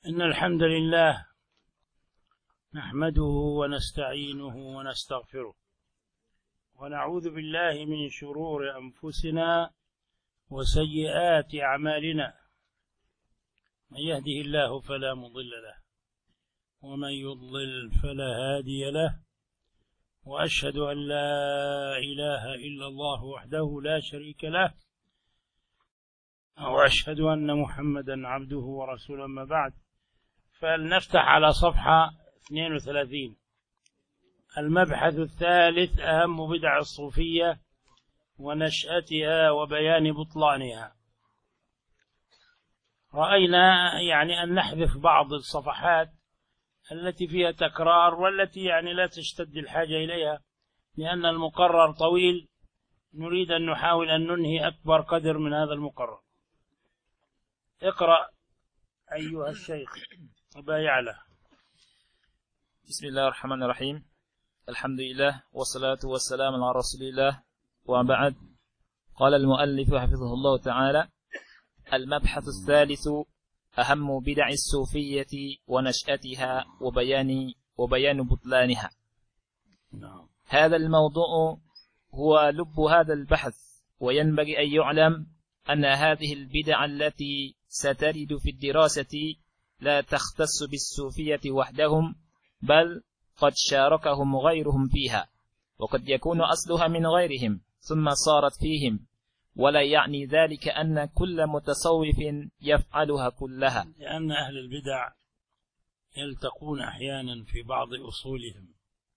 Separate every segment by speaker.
Speaker 1: إن الحمد لله نحمده ونستعينه ونستغفره ونعوذ بالله من شرور أنفسنا وسيئات أعمالنا. من يهده الله فلا مضل له ومن يضلل فلا هادي له، وأشهد أن لا إله إلا الله وحده لا شريك له، وأشهد أن محمدا عبده ورسوله. أما بعد، فلنفتح على صفحة 32. المبحث الثالث: أهم بدع الصوفية ونشأتها وبيان بطلانها. رأينا أن نحذف بعض الصفحات التي فيها تكرار والتي لا تشتد الحاجة إليها، لأن المقرر طويل، نريد أن نحاول أن ننهي أكبر قدر من هذا المقرر. اقرأ أيها الشيخ أبا يعلى.
Speaker 2: بسم الله الرحمن الرحيم. الحمد لله والصلاة والسلام على رسول الله، وبعد. قال المؤلف حفظه الله تعالى: المبحث الثالث: أهم بدع الصوفية ونشأتها وبيان بطلانها. هذا الموضوع هو لب هذا البحث، وينبغي أن يعلم أن هذه البدع التي سترد في الدراسة لا تختص بالصوفية وحدهم، بل قد شاركهم غيرهم فيها، وقد يكون أصلها من غيرهم ثم صارت فيهم، ولا يعني ذلك أن كل متصوف يفعلها كلها،
Speaker 1: لأن أهل البدع يلتقون أحيانا في بعض أصولهم.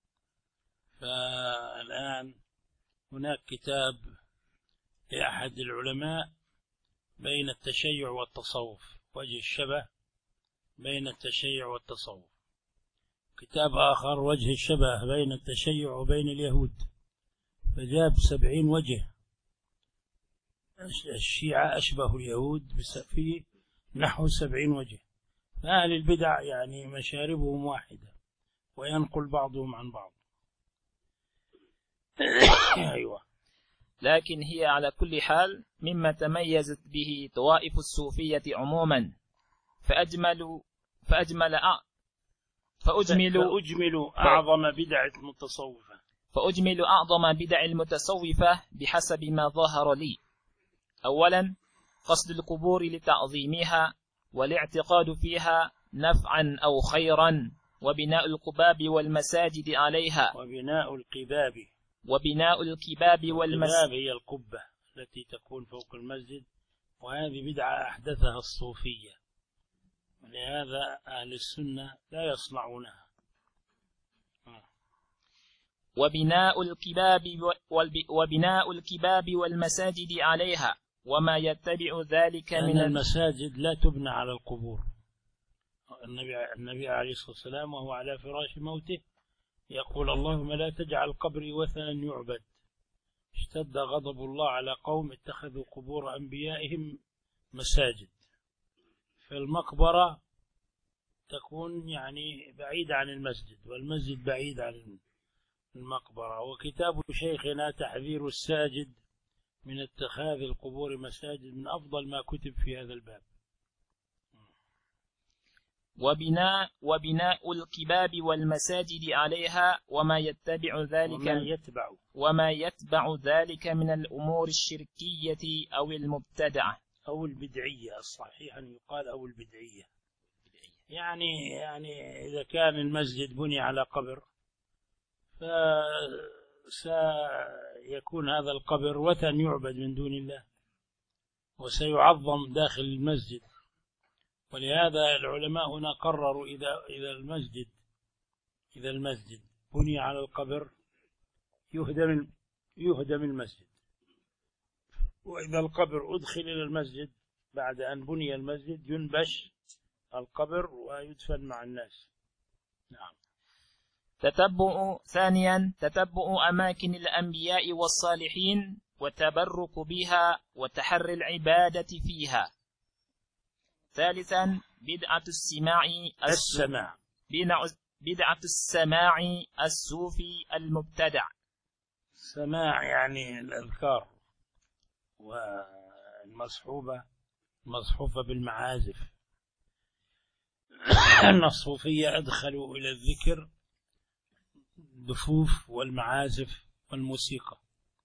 Speaker 1: فالآن هناك كتاب لأحد العلماء بين التشيع والتصوف، وجه الشبه بين التشيع والتصوف. كتاب آخر وجه الشبه بين التشيع وبين اليهود، فجاب 70 وجه. الشيعة أشبه اليهود في نحو 70 وجه. فأهل البدع مشاربهم واحدة، وينقل بعضهم عن بعض. أيوة.
Speaker 2: لكن هي على كل حال مما تميزت به طوائف الصوفية عموما، فأجمل أعظم بدع المتصوفة بحسب ما ظهر لي. أولا، قصد القبور لتعظيمها والاعتقاد فيها نفعا أو خيرا، وبناء القباب والمساجد عليها. وبناء الكباب والمساجد
Speaker 1: هي القبة التي تكون فوق المسجد، وهذه بدعة أحدثها الصوفية، ولهذا أهل السنة لا يصنعونها.
Speaker 2: وبناء الكباب والمساجد عليها، وما يتبع ذلك من
Speaker 1: المساجد لا تبنى على القبور. النبي عليه الصلاة والسلام وهو على فراش موته يقول: اللهم لا تجعل قبري وثنا يعبد. اشتد غضب الله على قوم اتخذوا قبور أنبيائهم مساجد. فالمقبرة تكون بعيدة عن المسجد، والمسجد بعيد عن المقبرة. وكتاب شيخنا تحذير الساجد من اتخاذ القبور مساجد من أفضل ما كتب في هذا الباب.
Speaker 2: وبناء الكباب والمساجد عليها، وما يتبع ذلك من الأمور الشركية أو المبتدعة
Speaker 1: أو البدعية. الصحيح أن يقال أو البدعية. إذا كان المسجد بني على قبر، فسيكون هذا القبر وثن يعبد من دون الله، وسيعظم داخل المسجد. ولهذا العلماء هنا قرروا إذا المسجد بني على القبر يهدم المسجد، وإذا القبر أدخل إلى المسجد بعد أن بني المسجد ينبش القبر ويدفن مع الناس. نعم.
Speaker 2: ثانيا، تتبع أماكن الأنبياء والصالحين والتبرك بها وتحري العبادة فيها. ثالثا، بدعة السماع الصوفي المبتدع.
Speaker 1: السماع الأذكار والمصحوبة بالمعازف. أن الصوفية أدخلوا إلى الذكر الدفوف والمعازف والموسيقى.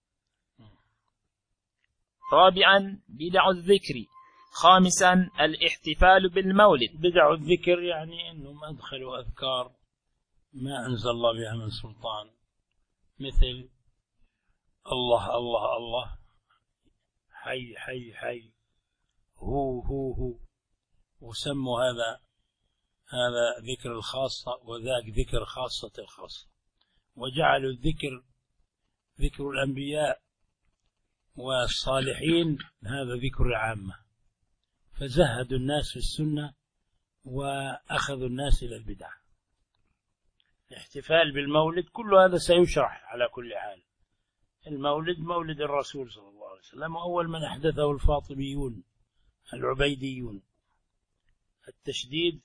Speaker 2: رابعا بدع الذكر. خامسا الاحتفال بالمولد.
Speaker 1: بدع الذكر يعني أنهم أدخلوا أذكار ما أنزل الله بها من سلطان، مثل الله الله الله، حي حي حي، هو، وسموا هذا ذكر الخاصة وذاك ذكر خاصة الخاصة، وجعلوا الذكر ذكر الأنبياء والصالحين هذا ذكر العامة، فزهدوا الناس في السنة وأخذوا الناس إلى البدع. الاحتفال بالمولد كل هذا سيشرح على كل حال. المولد مولد الرسول صلى الله عليه وسلم، وأول من أحدثه الفاطميون العبيديون. التشديد.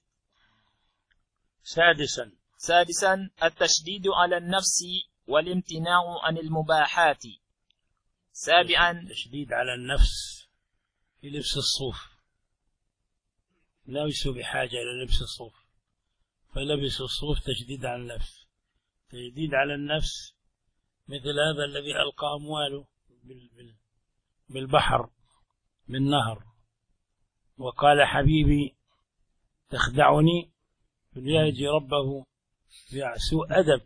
Speaker 2: سادسا التشديد على النفس والامتناع عن المباحات. سابعا
Speaker 1: التشديد على النفس في لبس الصوف، ليسوا بحاجة إلى لبس الصوف، فلبسوا الصوف تشديد على النفس. تشديد على النفس مثل هذا الذي ألقى أمواله بالبحر بالنهر وقال حبيبي تخدعني، فليهجي ربه بسوء أدب.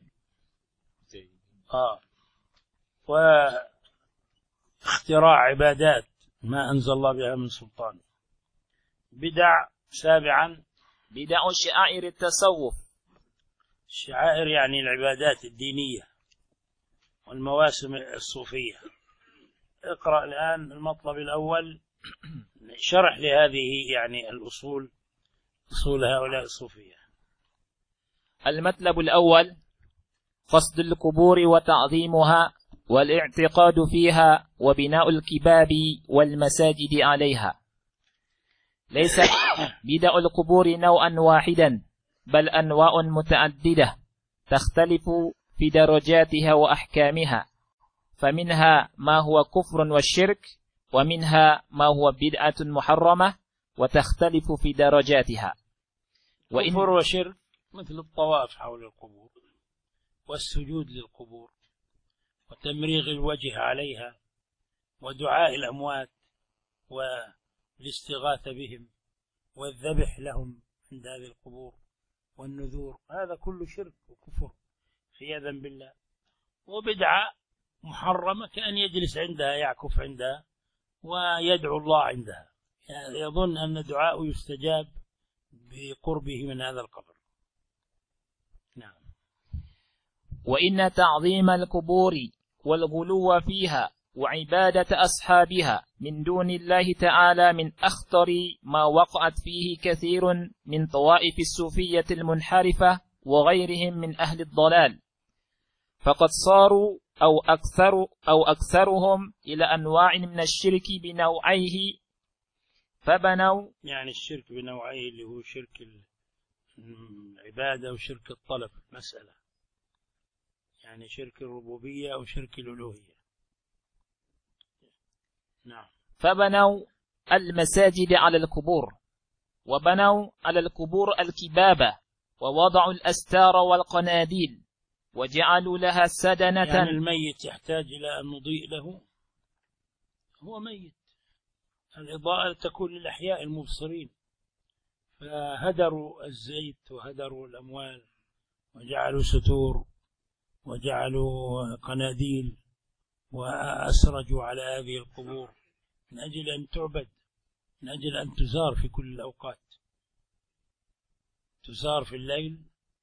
Speaker 1: واختراع عبادات ما أنزل الله بها من سلطان. بدع. سابعا
Speaker 2: بدع شعائر التصوف.
Speaker 1: الشعائر يعني العبادات الدينية والمواسم الصوفية. اقرأ الآن المطلب الأول شرح لهذه يعني الأصول، أصول هؤلاء الصوفية.
Speaker 2: المطلب الأول قصد القبور وتعظيمها والاعتقاد فيها وبناء الكباب والمساجد عليها. ليس بدع القبور نوعا واحدا، بل أنواع متعددة تختلف في درجاتها وأحكامها، فمنها ما هو كفر والشرك، ومنها ما هو بدعة محرمة وتختلف في درجاتها.
Speaker 1: كفر وشرك مثل الطواف حول القبور والسجود للقبور وتمريغ الوجه عليها ودعاء الأموات والاستغاثة بهم والذبح لهم عند هذه القبور والنذور، هذا كله شرك وكفر عياذا بالله. وبدعة محرمة كأن يجلس عندها يعكف عندها ويدعو الله عندها، يعني يظن أن دعاءه يستجاب بقربه من هذا القبر. نعم.
Speaker 2: وإن تعظيم القبور والغلو فيها وعبادة أصحابها من دون الله تعالى من أخطر ما وقعت فيه كثير من طوائف الصوفية المنحرفة وغيرهم من أهل الضلال، فقد صاروا أو أكثرهم إلى أنواع من الشرك بنوعيه، فبنوا
Speaker 1: يعني الشرك بنوعيه اللي هو شرك العبادة وشرك الطلب مسألة، يعني شرك الربوبية أو شرك الألوهية. نعم.
Speaker 2: فبنوا المساجد على القبور، وبنوا على القبور الكبابة، ووضعوا الأستار والقناديل، وجعلوا لها سدنة.
Speaker 1: يعني الميت يحتاج إلى أن نضيء له، هو ميت، الإضاءة تكون للأحياء المبصرين، فهدروا الزيت وهدروا الأموال وجعلوا ستور وجعلوا قناديل وأسرجوا على هذه القبور من أجل أن تعبد، من أجل أن تزار في كل الأوقات، تزار في الليل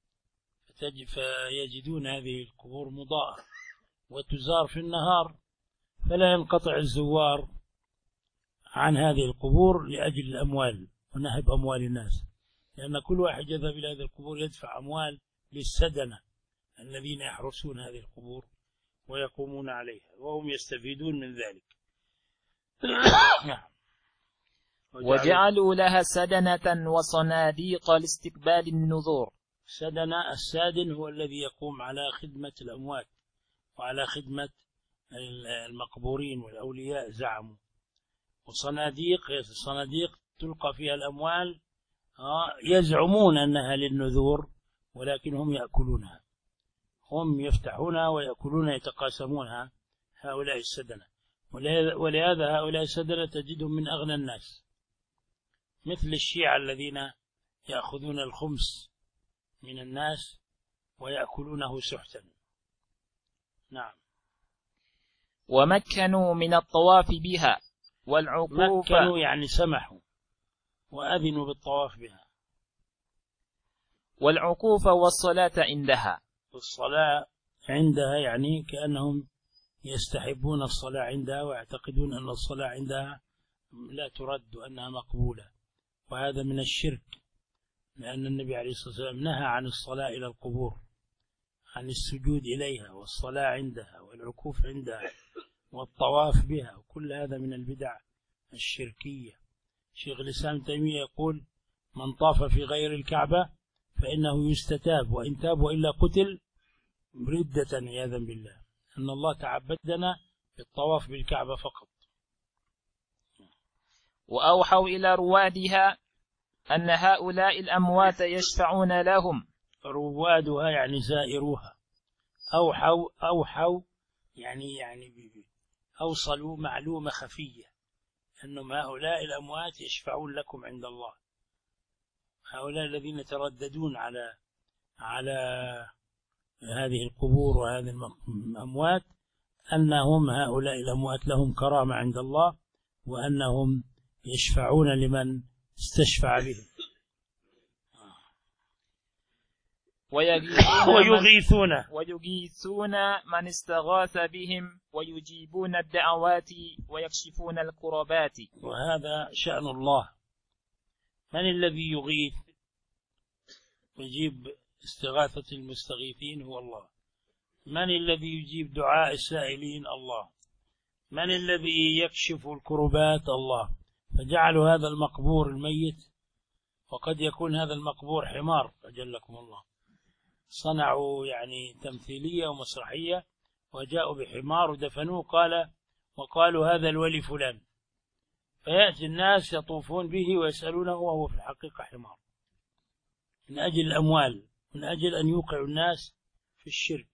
Speaker 1: فيجدون هذه القبور مضاءة، وتزار في النهار فلا ينقطع الزوار عن هذه القبور لأجل الأموال ونهب أموال الناس، لأن كل واحد يذهب إلى هذه القبور يدفع أموال للسدنة الذين يحرسون هذه القبور ويقومون عليها، وهم يستفيدون من ذلك.
Speaker 2: وجعلوا لها سدنة وصناديق لاستقبال النذور.
Speaker 1: سدنة، السادن هو الذي يقوم على خدمة الأموات وعلى خدمة المقبورين والأولياء زعموا. وصناديق، الصناديق تلقى فيها الأموال يزعمون أنها للنذور ولكن هم يأكلونها، هم يفتحونها ويأكلون يتقاسمونها هؤلاء السدنة. ولهذا هؤلاء السدنة تجدهم من أغنى الناس، مثل الشيعة الذين يأخذون الخمس من الناس ويأكلونه سحتا. نعم.
Speaker 2: ومكنوا من الطواف بها والعكوف.
Speaker 1: مكنوا يعني سمحوا وأذنوا بالطواف بها.
Speaker 2: والعكوف والصلاة عندها.
Speaker 1: الصلاة عندها يعني كأنهم يستحبون الصلاة عندها ويعتقدون أن الصلاة عندها لا ترد وأنها مقبولة، وهذا من الشرك، لأن النبي عليه الصلاة والسلام نهى عن الصلاة إلى القبور، عن السجود إليها والصلاة عندها والعكوف عندها والطواف بها، وكل هذا من البدع الشركية. شيخ الإسلام تيمية يقول: من طاف في غير الكعبة فإنه يستتاب، وإن تاب وإلا قتل ردة عياذا بالله، أن الله تعبدنا بالطواف بالكعبة فقط.
Speaker 2: وأوحوا إلى روادها أن هؤلاء الأموات يشفعون لهم.
Speaker 1: روادها يعني زائروها. أوحوا يعني أوصلوا معلومة خفية أنهم هؤلاء الأموات يشفعون لكم عند الله. هؤلاء الذين يترددون على هذه القبور وهذه الأموات، أنهم هؤلاء الأموات لهم كرامة عند الله، وأنهم يشفعون لمن استشفع بهم.
Speaker 2: ويغيثون من استغاث بهم، ويجيبون الدعوات ويكشفون الكربات.
Speaker 1: وهذا شأن الله. من الذي يغيث ويجيب استغاثة المستغيثين؟ هو الله. من الذي يجيب دعاء السائلين؟ الله. من الذي يكشف الكربات؟ الله. فجعلوا هذا المقبور الميت، وقد يكون هذا المقبور حمار أجلكم الله، صنعوا يعني تمثيلية ومسرحية وجاءوا بحمار ودفنوه، وقالوا هذا الولي فلان، فيأتي الناس يطوفون به ويسألونه وهو في الحقيقة حمار، من أجل الأموال، من أجل أن يوقعوا الناس في الشرك.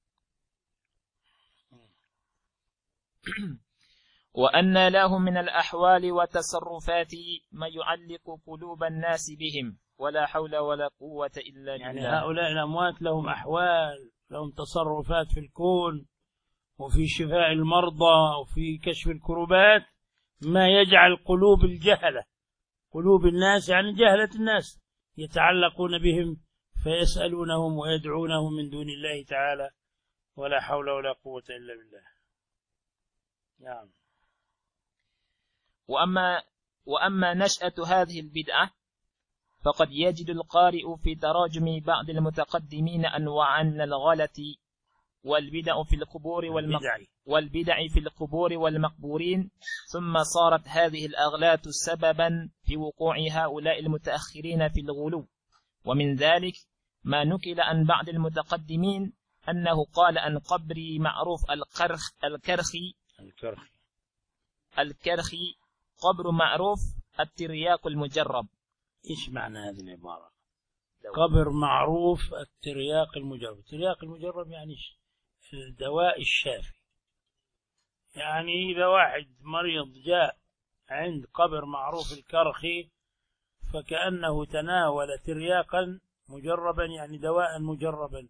Speaker 2: وأن لهم من الأحوال والتصرفات ما يعلق قلوب الناس بهم، ولا حول ولا قوة إلا بالله.
Speaker 1: يعني هؤلاء الأموات لهم أحوال، لهم تصرفات في الكون وفي شفاء المرضى وفي كشف الكربات، ما يجعل قلوب الجهلة، قلوب الناس يعني جهلة الناس، يتعلقون بهم فيسألونهم ويدعونهم من دون الله تعالى، ولا حول ولا قوة إلا بالله. نعم.
Speaker 2: وأما نشأة هذه البدعة فقد يجد القارئ في تراجم بعض المتقدمين أنواعا من الغلط والبدع في القبور والمقبورين، ثم صارت هذه الأغلاط سببا في وقوع هؤلاء المتأخرين في الغلو. ومن ذلك ما نقل عن بعض المتقدمين أنه قال عن قبر معروف الكرخي قبر معروف الترياق المجرب.
Speaker 1: إيش معنى هذه العبارة؟ قبر معروف الترياق المجرب. الترياق المجرب يعني الدواء الشافي، يعني إذا واحد مريض جاء عند قبر معروف الكرخي فكأنه تناول ترياقا مجربا، يعني دواء مجربا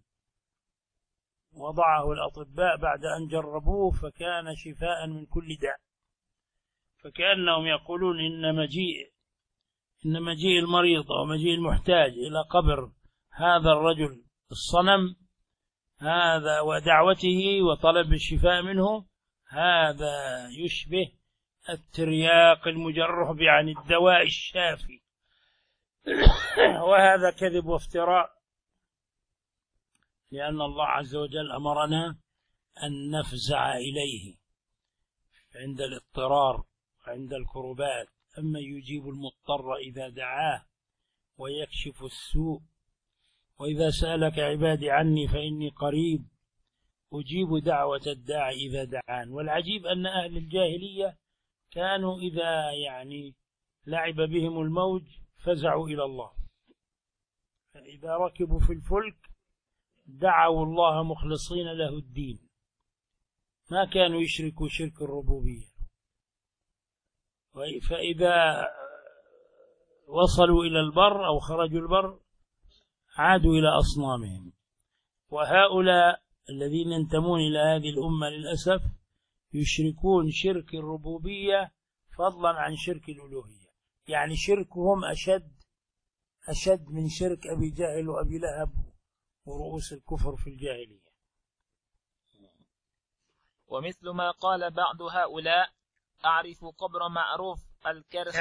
Speaker 1: وضعه الأطباء بعد أن جربوه فكان شفاء من كل داء. فكأنهم يقولون إن مجيء المريض أو مجيء المحتاج إلى قبر هذا الرجل الصنم هذا ودعوته وطلب الشفاء منه، هذا يشبه الترياق المجرب، يعني الدواء الشافي. وهذا كذب وافتراء، لأن الله عز وجل أمرنا أن نفزع إليه عند الاضطرار وعند الكربات. أما يجيب المضطر إذا دعاه ويكشف السوء، وإذا سألك عبادي عني فإني قريب أجيب دعوة الداعي إذا دعان. والعجيب أن أهل الجاهلية كانوا إذا يعني لعب بهم الموج فزعوا إلى الله، فإذا ركبوا في الفلك دعوا الله مخلصين له الدين، ما كانوا يشركوا شرك الربوبية. فإذا وصلوا إلى البر أو خرجوا البر عادوا إلى أصنامهم. وهؤلاء الذين ينتمون إلى هذه الأمة للأسف يشركون شرك الربوبية فضلا عن شرك الألوهية، يعني شركهم أشد من شرك أبي جهل وأبي لهب ورؤوس الكفر في الجاهلية.
Speaker 2: ومثل ما قال بعض هؤلاء: أعرف قبر معروف الكرخي.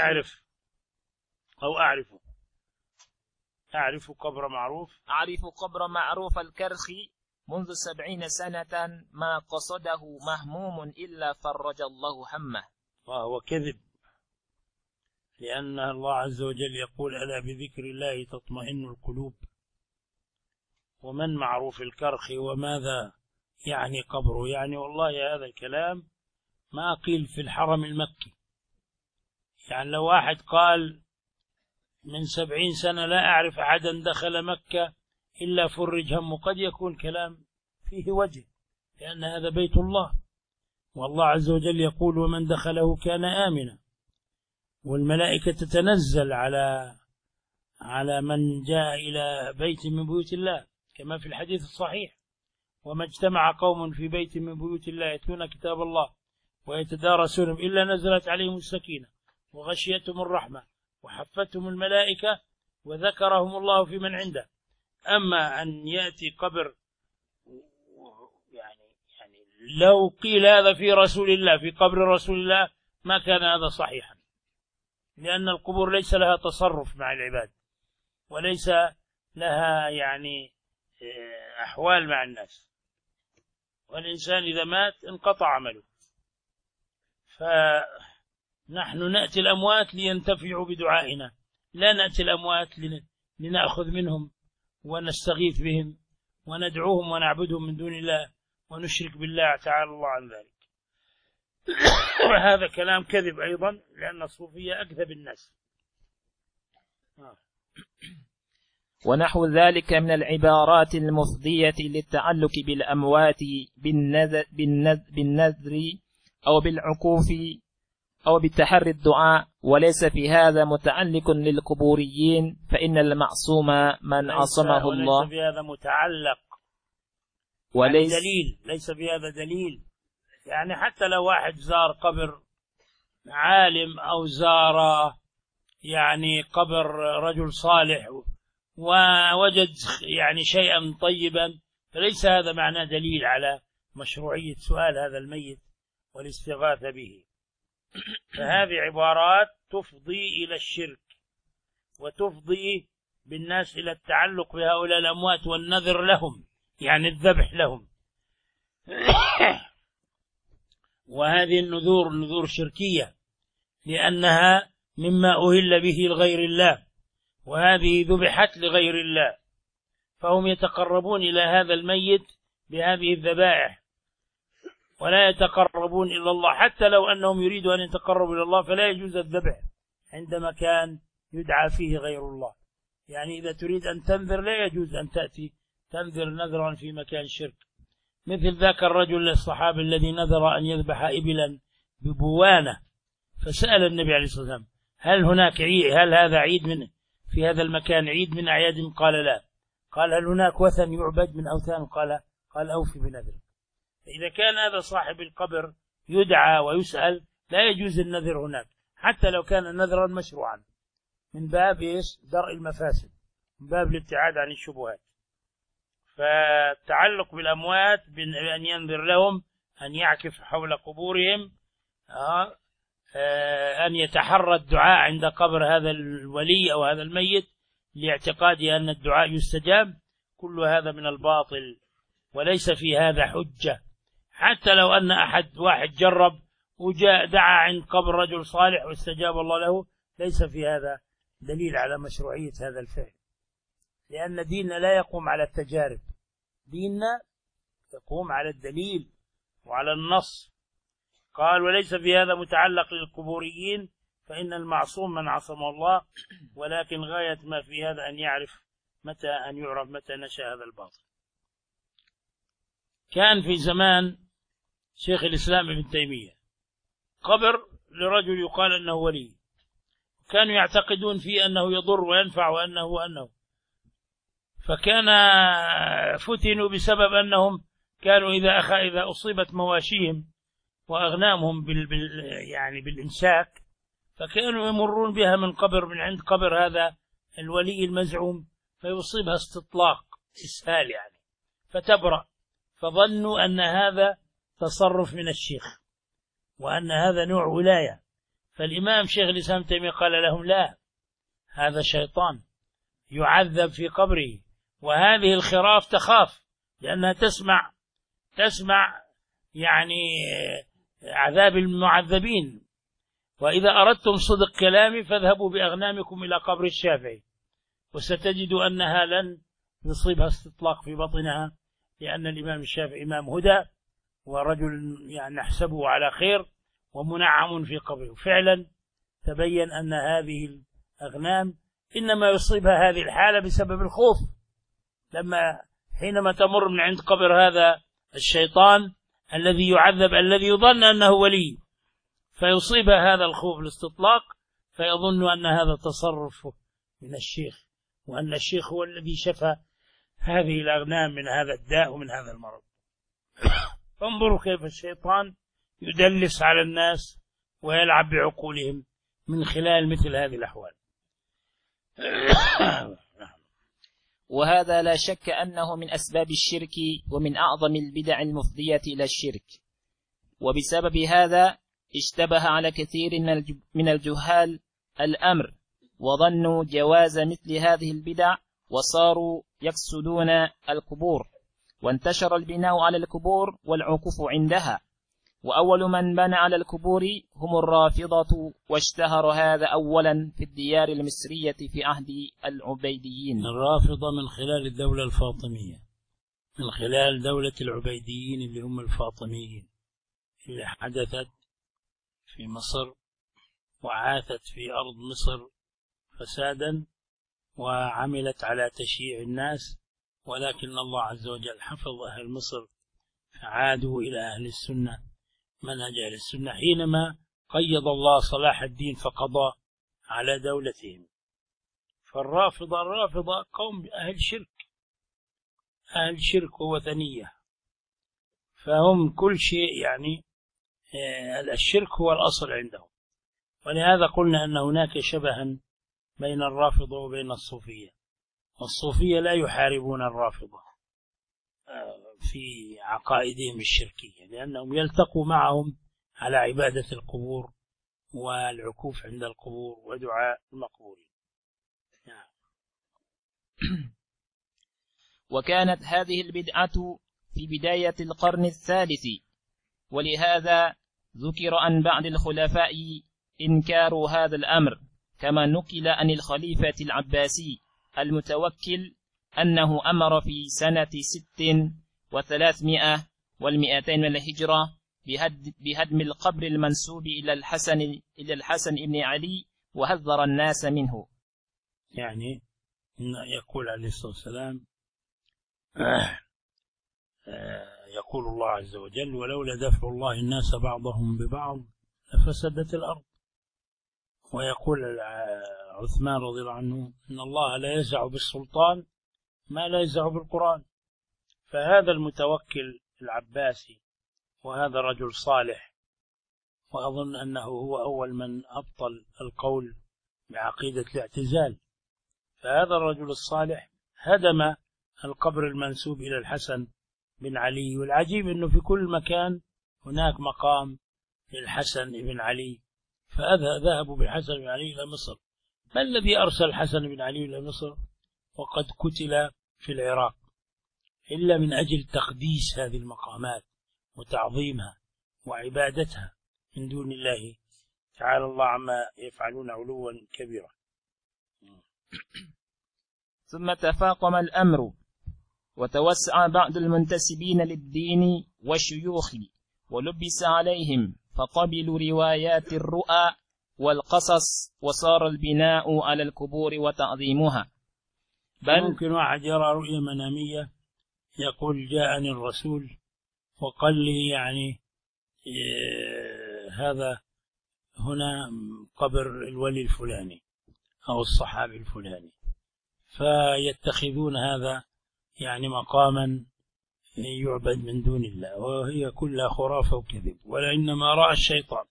Speaker 1: أعرف قبر معروف
Speaker 2: الكرخي منذ 70 سنة ما قصده مهموم إلا فرج الله همه.
Speaker 1: وهو كذب، لأن الله عز وجل يقول: ألا بذكر الله تطمئن القلوب. ومن معروف الكرخي وماذا يعني قبره؟ يعني والله هذا الكلام ما قيل في الحرم المكي. يعني لو واحد قال من 70 سنة لا أعرف أحدا دخل مكة إلا فرج همه، قد يكون كلام فيه وجه، لأن هذا بيت الله، والله عز وجل يقول: ومن دخله كان آمنا. والملائكة تتنزل على من جاء إلى بيت من بيوت الله، كما في الحديث الصحيح: وما اجتمع قوم في بيت من بيوت الله يتلون كتاب الله ويتدارسونهم إلا نزلت عليهم السكينة وغشيتهم الرحمة وحفتهم الملائكة وذكرهم الله في من عنده. أما أن يأتي قبر، يعني لو قيل هذا في رسول الله، في قبر رسول الله، ما كان هذا صحيحا، لأن القبور ليس لها تصرف مع العباد، وليس لها يعني أحوال مع الناس، والإنسان إذا مات انقطع عمله. فنحن نأتي الأموات لينتفعوا بدعائنا، لا نأتي الأموات لنأخذ منهم ونستغيث بهم وندعوهم ونعبدهم من دون الله ونشرك بالله تعالى الله عن ذلك. وهذا كلام كذب أيضا، لأن الصوفية أكذب الناس.
Speaker 2: ونحو ذلك من العبارات المفضية للتعلق بالأموات بالنذر أو بالعكوف أو بتحري الدعاء، وليس في هذا متعلق للقبوريين، فإن المعصوم من عصمه الله.
Speaker 1: وليس في هذا متعلق، ليس في هذا دليل. يعني حتى لو واحد زار قبر عالم أو زار يعني قبر رجل صالح ووجد يعني شيئا طيبا، فليس هذا معناه دليل على مشروعية سؤال هذا الميت والاستغاثة به. فهذه عبارات تفضي إلى الشرك، وتفضي بالناس إلى التعلق بهؤلاء الأموات والنذر لهم، يعني الذبح لهم. وهذه النذور نذور شركية، لأنها مما أهل به لغير الله، وهذه ذبحت لغير الله، فهم يتقربون إلى هذا الميت بهذه الذبائح، ولا يتقربون إلى الله. حتى لو أنهم يريدوا أن يتقربوا إلى الله فلا يجوز الذبح عند مكان يدعى فيه غير الله. يعني إذا تريد أن تنذر لا يجوز أن تأتي تنذر نذرا في مكان شرك. مثل ذاك الرجل الصحابي الذي نذر أن يذبح إبلا ببوانة، فسأل النبي عليه الصلاة والسلام: هل هناك عيد؟ هل هذا عيد من في هذا المكان عيد من أعيادهم؟ قال: لا. قال: هل هناك وثن يعبد من أوثان؟ قال: أوفي بنذر. فإذا كان هذا صاحب القبر يدعى ويسأل لا يجوز النذر هناك، حتى لو كان نذرا مشروعا، من باب درء المفاسد، من باب الابتعاد عن الشبهات. فالتعلق بالأموات بأن ينذر لهم، أن يعكف حول قبورهم، أن يتحرى الدعاء عند قبر هذا الولي أو هذا الميت لاعتقاده أن الدعاء يستجاب، كل هذا من الباطل، وليس في هذا حجة. حتى لو أن واحد جرب وجاء دعا عند قبر رجل صالح واستجاب الله له، ليس في هذا دليل على مشروعية هذا الفعل، لأن ديننا لا يقوم على التجارب، ديننا يقوم على الدليل وعلى النص. قال: وليس في هذا متعلق للقبوريين، فإن المعصوم من عصم الله، ولكن غاية ما في هذا أن يعرف متى نشأ هذا الباطل. كان في زمان شيخ الإسلام ابن تيمية قبر لرجل يقال أنه ولي، كانوا يعتقدون فيه أنه يضر وينفع وأنه فكان فتنوا بسبب أنهم كانوا إذا أصيبت مواشيهم وأغنامهم يعني بالإمساك، فكانوا يمرون بها من عند قبر هذا الولي المزعوم، فيصيبها استطلاق إسهال يعني فتبرأ، فظنوا أن هذا تصرف من الشيخ وأن هذا نوع ولاية. فالإمام شيخ الإسلام تيمية قال لهم لا، هذا شيطان يعذب في قبره، وهذه الخراف تخاف لأنها تسمع يعني عذاب المعذبين، وإذا أردتم صدق كلامي فاذهبوا بأغنامكم إلى قبر الشافعي وستجدوا أنها لن يصيبها استطلاق في بطنها، لأن الإمام الشافعي إمام هدى ورجل يعني نحسبه على خير ومنعم في قبره. فعلا تبين أن هذه الأغنام إنما يصيبها هذه الحالة بسبب الخوف، حينما تمر من عند قبر هذا الشيطان الذي يعذب الذي يظن أنه ولي، فيصيبها هذا الخوف الاستطلاق، فيظن أن هذا تصرف من الشيخ، وأن الشيخ هو الذي شفى هذه الأغنام من هذا الداء ومن هذا المرض. فانظروا كيف الشيطان يدلس على الناس ويلعب بعقولهم من خلال مثل هذه الأحوال.
Speaker 2: وهذا لا شك أنه من أسباب الشرك ومن أعظم البدع المفضية إلى الشرك، وبسبب هذا اشتبه على كثير من الجهال الأمر، وظنوا جواز مثل هذه البدع وصاروا يقصدون القبور، وانتشر البناء على القبور والعكوف عندها، وأول من بنى على القبور هم الرافضة، واشتهر هذا أولا في الديار المصرية في عهد العبيديين.
Speaker 1: الرافضة من خلال الدولة الفاطمية، من خلال دولة العبيديين اللي هم الفاطميين اللي حدثت في مصر وعاثت في أرض مصر فسادا وعملت على تشييع الناس، ولكن الله عز وجل حفظ أهل مصر فعادوا إلى أهل السنة، منهج أهل السنة، حينما قيض الله صلاح الدين فقضى على دولتهم. فالرافضة قوم أهل شرك ووثنية، فهم كل شيء يعني الشرك هو الأصل عندهم، ولهذا قلنا أن هناك شبها بين الرافضة وبين الصوفية. الصوفية لا يحاربون الرافضة في عقائدهم الشركية، لأنهم يلتقوا معهم على عبادة القبور والعكوف عند القبور ودعاء المقبورين.
Speaker 2: وكانت هذه البدعة في بداية القرن الثالث، ولهذا ذكر عن بعض الخلفاء إنكار هذا الأمر، كما نقل عن الخليفة العباسي المتوكل أنه أمر في سنة 300 و200 من الهجرة بهدم القبر المنسوب إلى الحسن ابن علي، وحذر الناس منه.
Speaker 1: يعني يقول عليه الصلاة والسلام يقول الله عز وجل: ولولا دفع الله الناس بعضهم ببعض لفسدت الأرض. ويقول عثمان رضي الله عنه: إن الله لا يزع بالسلطان ما لا يزع بالقرآن. فهذا المتوكل العباسي، وهذا رجل صالح، وأظن أنه هو أول من أبطل القول بعقيدة الاعتزال، فهذا الرجل الصالح هدم القبر المنسوب إلى الحسن بن علي. والعجيب أنه في كل مكان هناك مقام للحسن بن علي، فذهبوا بالحسن بن علي إلى مصر. ما الذي أرسل الحسن بن علي إلى مصر وقد قتل في العراق إلا من أجل تقديس هذه المقامات وتعظيمها وعبادتها من دون الله تعالى الله عما يفعلون علوا كبيرا.
Speaker 2: ثم تفاقم الأمر، وتوسع بعض المنتسبين للدين والشيوخ ولبس عليهم، فقبلوا روايات الرؤى والقصص، وصار البناء على القبور وتعظيمها.
Speaker 1: بل ممكن واحد يرى رؤية منامية يقول جاءني الرسول وقال لي يعني هذا هنا قبر الولي الفلاني أو الصحابي الفلاني، فيتخذون هذا يعني مقاما يعبد من دون الله، وهي كلها خرافة وكذب، ولإنما رأى الشيطان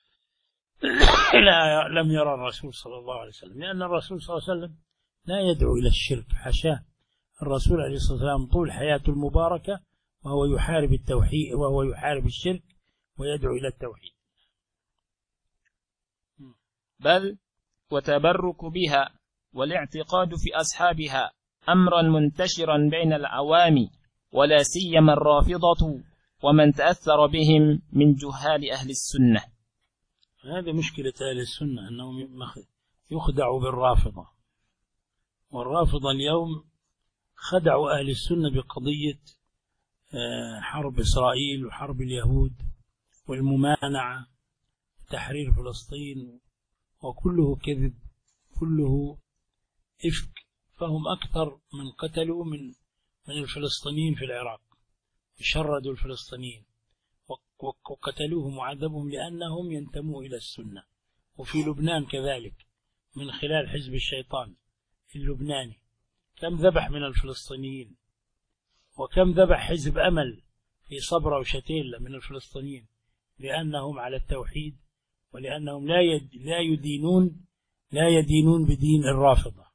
Speaker 1: لم يرى الرسول صلى الله عليه وسلم، لأن الرسول صلى الله عليه وسلم لا يدعو إلى الشرك، حاشاه. الرسول عليه الصلاة والسلام طول حياته المباركة وهو يحارب التوحيد وهو يحارب الشرك ويدعو إلى التوحيد.
Speaker 2: بل وتبرك بها والاعتقاد في أصحابها أمرا منتشرا بين العوام، ولا سيما الرافضة ومن تأثر بهم من جهال أهل السنة.
Speaker 1: هذه مشكلة أهل السنة، أنهم يخدعوا بالرافضة، والرافضة اليوم خدعوا أهل السنة بقضية حرب إسرائيل وحرب اليهود والممانعة وتحرير فلسطين، وكله كذب، كله إفك. فهم أكثر من قتلوا من الفلسطينيين في العراق، وشردوا الفلسطينيين وقتلوهم وعذبهم لأنهم ينتموا إلى السنة. وفي لبنان كذلك من خلال حزب الشيطان اللبناني كم ذبح من الفلسطينيين، وكم ذبح حزب أمل في صبرا وشتيلة من الفلسطينيين، لأنهم على التوحيد، ولأنهم لا يدينون بدين الرافضة.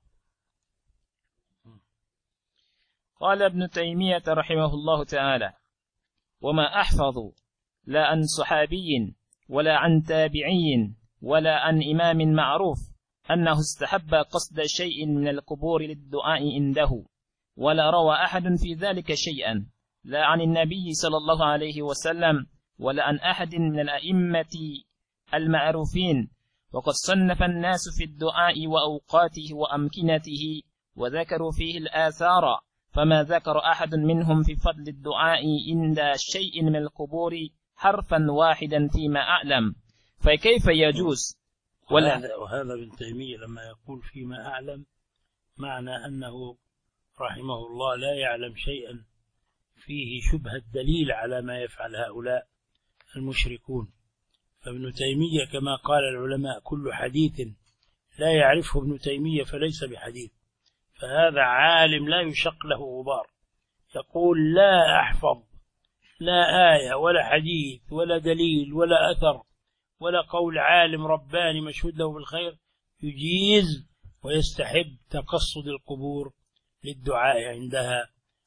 Speaker 2: قال ابن تيمية رحمه الله تعالى: وما أحفظ لا عن صحابي ولا عن تابعي ولا عن إمام معروف أنه استحب قصد شيء من القبور للدعاء عنده، ولا روى أحد في ذلك شيئا، لا عن النبي صلى الله عليه وسلم ولا عن أحد من الأئمة المعروفين. وقد صنف الناس في الدعاء وأوقاته وأمكنته وذكروا فيه الآثار، فما ذكر أحد منهم في فضل الدعاء عند شيء من القبور حرفا واحدا فيما أعلم، فكيف يجوز؟
Speaker 1: وهذا ابن تيمية لما يقول فيما أعلم معنى أنه رحمه الله لا يعلم شيئا فيه شبهة دليل على ما يفعل هؤلاء المشركون. فابن تيمية كما قال العلماء كل حديث لا يعرفه ابن تيمية فليس بحديث، فهذا عالم لا يشق له غبار، يقول لا أحفظ لا آية ولا حديث ولا دليل ولا أثر ولا قول عالم رباني مشهود له بالخير يجيز ويستحب تقصد القبور للدعاء عندها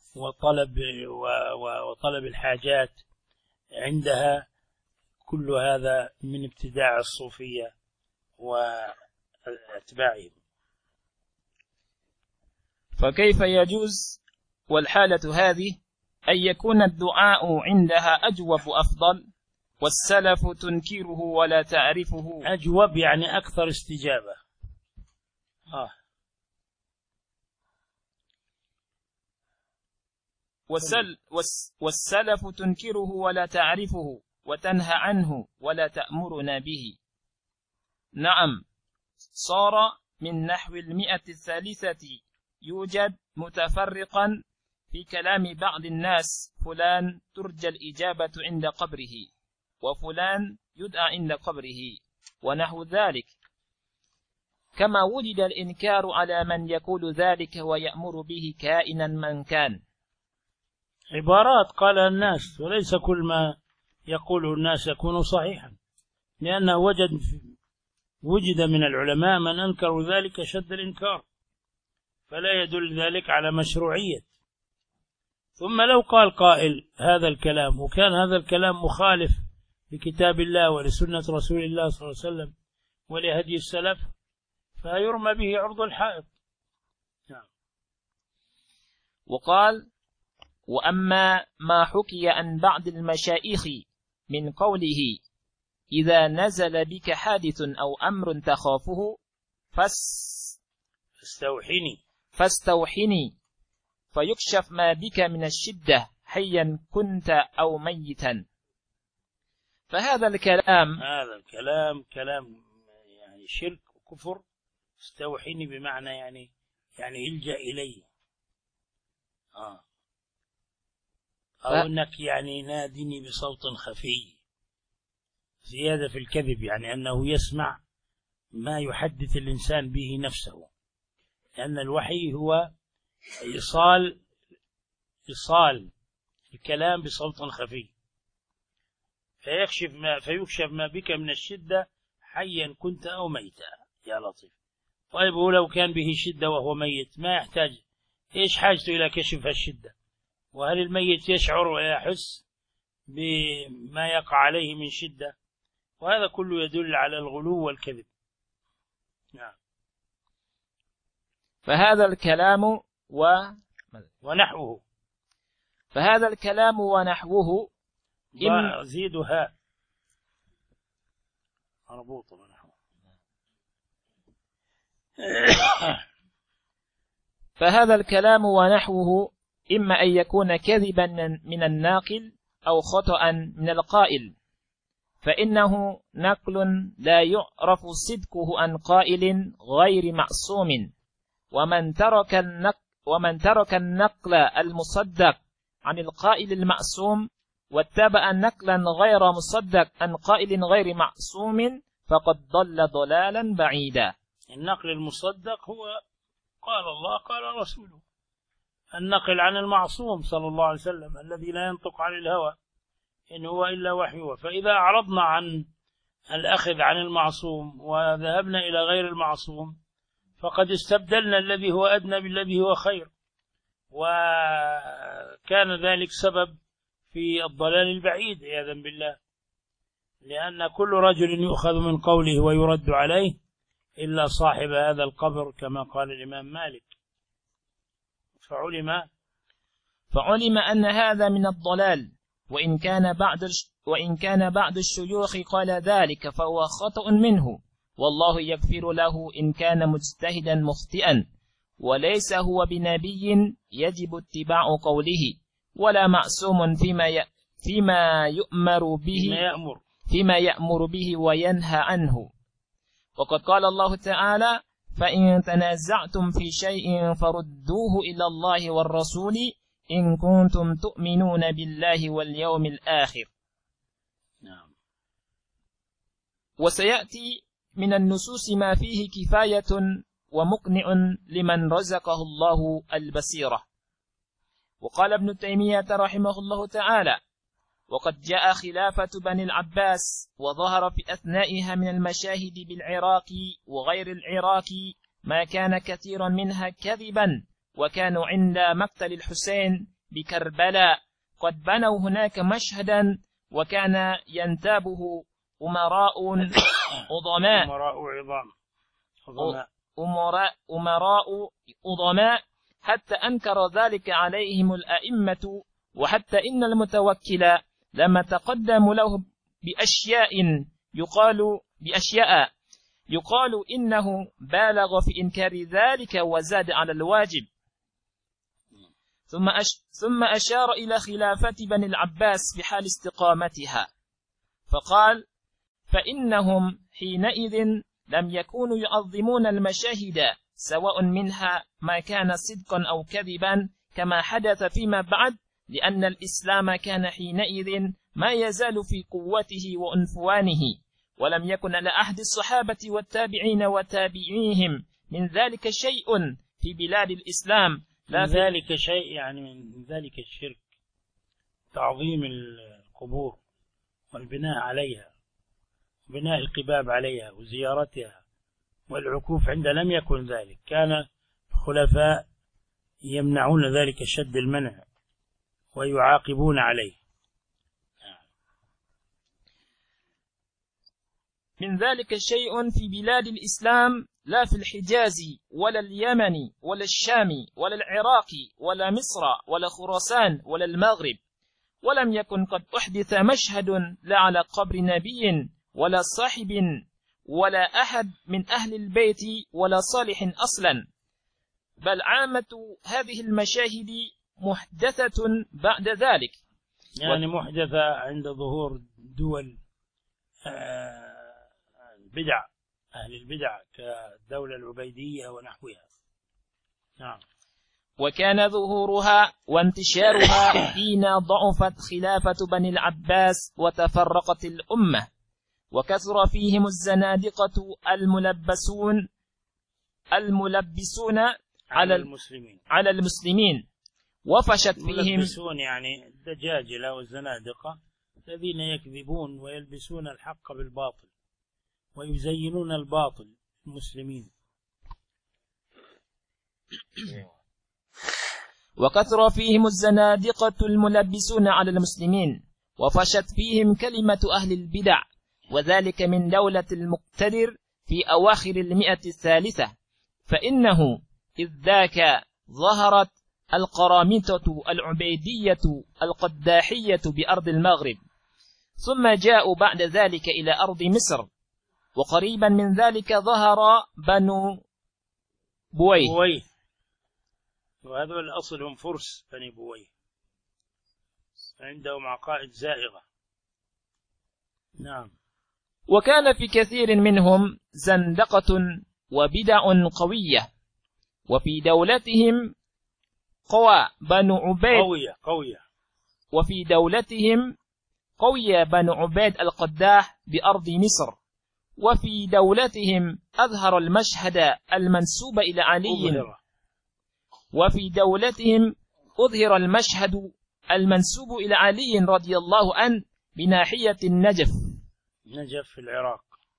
Speaker 1: وطلب الحاجات عندها. كل هذا من ابتداع الصوفية واتباعهم.
Speaker 2: فكيف يجوز والحالة هذه أن يكون الدعاء عندها أجوب أفضل، والسلف تنكره ولا تعرفه؟
Speaker 1: أجوب يعني أكثر استجابة.
Speaker 2: والسلف تنكره ولا تعرفه وتنهى عنه ولا تأمرنا به. نعم، صار من نحو 100 الثالثة يوجد متفرقا في كلام بعض الناس: فلان ترجى الإجابة عند قبره، وفلان يدعى عند قبره، ونحو ذلك، كما وجد الإنكار على من يقول ذلك ويأمر به كائنا من كان.
Speaker 1: عبارات قالها الناس، وليس كل ما يقوله الناس يكون صحيحا، لأنه وجد من العلماء من أنكروا ذلك شد الإنكار، فلا يدل ذلك على مشروعية. ثم لو قال قائل هذا الكلام وكان هذا الكلام مخالف لكتاب الله ولسنة رسول الله صلى الله عليه وسلم ولهدي السلف، فيرمى به عرض الحائط.
Speaker 2: وقال: وأما ما حكي عن بعض المشايخ من قوله: إذا نزل بك حادث أو أمر تخافه فاستوحني فيكشف ما بك من الشدة حيا كنت أو ميتا. فهذا الكلام
Speaker 1: كلام يعني شرك وكفر، استوحني بمعنى يعني الجأ إلي. أو أنك يعني نادني بصوت خفي، زيادة في الكذب، يعني أنه يسمع ما يحدث الإنسان به نفسه، لأن الوحي هو إيصال الكلام بصوت خفي، فيكشف ما بك من الشدة حيا كنت أو ميتا. يا لطيف. طيب ولو كان به شدة وهو ميت ما يحتاج، إيش حاجته إلى كشف الشدة؟ وهل الميت يشعر ويحس بما يقع عليه من شدة؟ وهذا كله يدل على الغلو والكذب. نعم.
Speaker 2: فهذا الكلام
Speaker 1: ونحوه.
Speaker 2: فهذا الكلام ونحوه
Speaker 1: زيدها مربوطة ونحوه.
Speaker 2: فهذا الكلام ونحوه إما أن يكون كذبا من الناقل أو خطأ من القائل، فإنه نقل لا يعرف صدقه عن قائل غير معصوم، ومن ترك النقل المصدق عن القائل المعصوم واتبع نقلا غير مصدق عن قائل غير معصوم فقد ضل ضلالا بعيدا.
Speaker 1: النقل المصدق هو قال الله قال رسوله، النقل عن المعصوم صلى الله عليه وسلم الذي لا ينطق عن الهوى إن هو إلا وحي. فإذا أعرضنا عن الأخذ عن المعصوم وذهبنا إلى غير المعصوم فقد استبدلنا الذي هو أدنى بالذي هو خير، وكان ذلك سبب في الضلال البعيد عياذا بالله، لأن كل رجل يؤخذ من قوله ويرد عليه إلا صاحب هذا القبر كما قال الإمام مالك.
Speaker 2: فعلم أن هذا من الضلال، وإن كان بعض الشيوخ قال ذلك فهو خطأ منه، والله يغفر له إن كان مجتهدا مخطئا، وليس هو بنبي يجب اتباع قوله، ولا معصوم فيما يأمر به وينهى عنه. وقد قال الله تعالى: فإن تنازعتم في شيء فردوه إلى الله والرسول إن كنتم تؤمنون بالله واليوم الآخر.
Speaker 1: نعم.
Speaker 2: وسيأتي من النصوص ما فيه كفاية ومقنع لمن رزقه الله البصيرة. وقال ابن تيمية رحمه الله تعالى: وقد جاء خلافة بني العباس وظهر في أثنائها من المشاهد بالعراق وغير العراق ما كان كثيرا منها كذبا، وكانوا عند مقتل الحسين بكربلاء قد بنوا هناك مشهدا، وكان ينتابه أمراء عظماء حتى أنكر ذلك عليهم الأئمة، وحتى إن المتوكل لما تقدموا له بأشياء يقال إنه بالغ في إنكار ذلك وزاد على الواجب. ثم أشار إلى خلافة بني العباس في حال استقامتها فقال: فإنهم حينئذ لم يكونوا يعظمون المشاهد سواء منها ما كان صدقا أو كذبا كما حدث فيما بعد، لأن الإسلام كان حينئذ ما يزال في قوته وعنفوانه، ولم يكن على عهد الصحابة والتابعين وتابعيهم من ذلك شيء في بلاد الإسلام.
Speaker 1: من ذلك شيء يعني من ذلك الشرك، تعظيم القبور والبناء عليها وبناء القباب عليها وزيارتها والعكوف عندها، لم يكن ذلك. كان الخلفاء يمنعون ذلك شد المنع ويعاقبون عليه.
Speaker 2: من ذلك شيء في بلاد الإسلام، لا في الحجاز ولا اليمن ولا الشام ولا العراق ولا مصر ولا خراسان ولا المغرب، ولم يكن قد أحدث مشهد لا على قبر نبي ولا صاحب ولا أحد من أهل البيت ولا صالح أصلا، بل عامة هذه المشاهد محدثة بعد ذلك،
Speaker 1: يعني محدثة عند ظهور دول بدع أهل البدع كالدولة العبيدية ونحوها. نعم.
Speaker 2: وكان ظهورها وانتشارها حين ضعفت خلافة بني العباس وتفرقت الأمة، وكثر فيهم الزنادقة الملبسون على المسلمين وفشت فيهم.
Speaker 1: الملبسون يعني الدجاجلة والزنادقة الذين يكذبون ويلبسون الحق بالباطل ويزينون الباطل المسلمين.
Speaker 2: وكثر فيهم الزنادقة الملبسون على المسلمين وفشت فيهم كلمة أهل البدع، وذلك من دولة المقتدر في أواخر 100 فإنه إذ ذاك ظهرت القرامطة العبيدية القداحية بأرض المغرب، ثم جاءوا بعد ذلك إلى أرض مصر، وقريبا من ذلك ظهر بنو بويه،
Speaker 1: وهذا الأصل هم فرس بني بويه، عندهم عقائد زائغة. نعم.
Speaker 2: وكان في كثير منهم زندقة وبدع قوية، وفي دولتهم قوى بنو عبيد وفي دولتهم قوي بنو عبيد القداح بأرض مصر، وفي دولتهم أظهر المشهد المنسوب إلى علي وفي دولتهم أظهر المشهد المنسوب إلى علي رضي الله عنه بناحية النجف
Speaker 1: في العراق.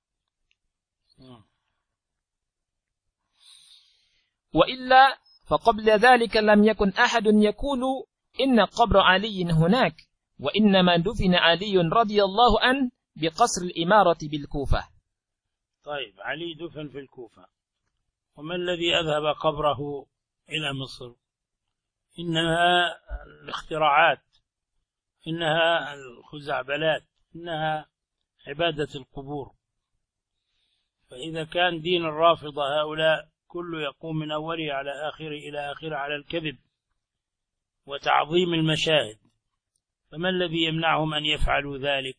Speaker 2: وإلا فقبل ذلك لم يكن أحد يقول إن قبر علي هناك، وإنما دفن علي رضي الله عنه بقصر الإمارة بالكوفة.
Speaker 1: طيب، علي دفن في الكوفة، وما الذي أذهب قبره إلى مصر؟ إنها الاختراعات، إنها الخزعبلات، إنها عبادة القبور. فإذا كان دين الرافضة هؤلاء كله يقوم من أوله على آخره إلى آخره على الكذب وتعظيم المشاهد، فما الذي يمنعهم أن يفعلوا ذلك؟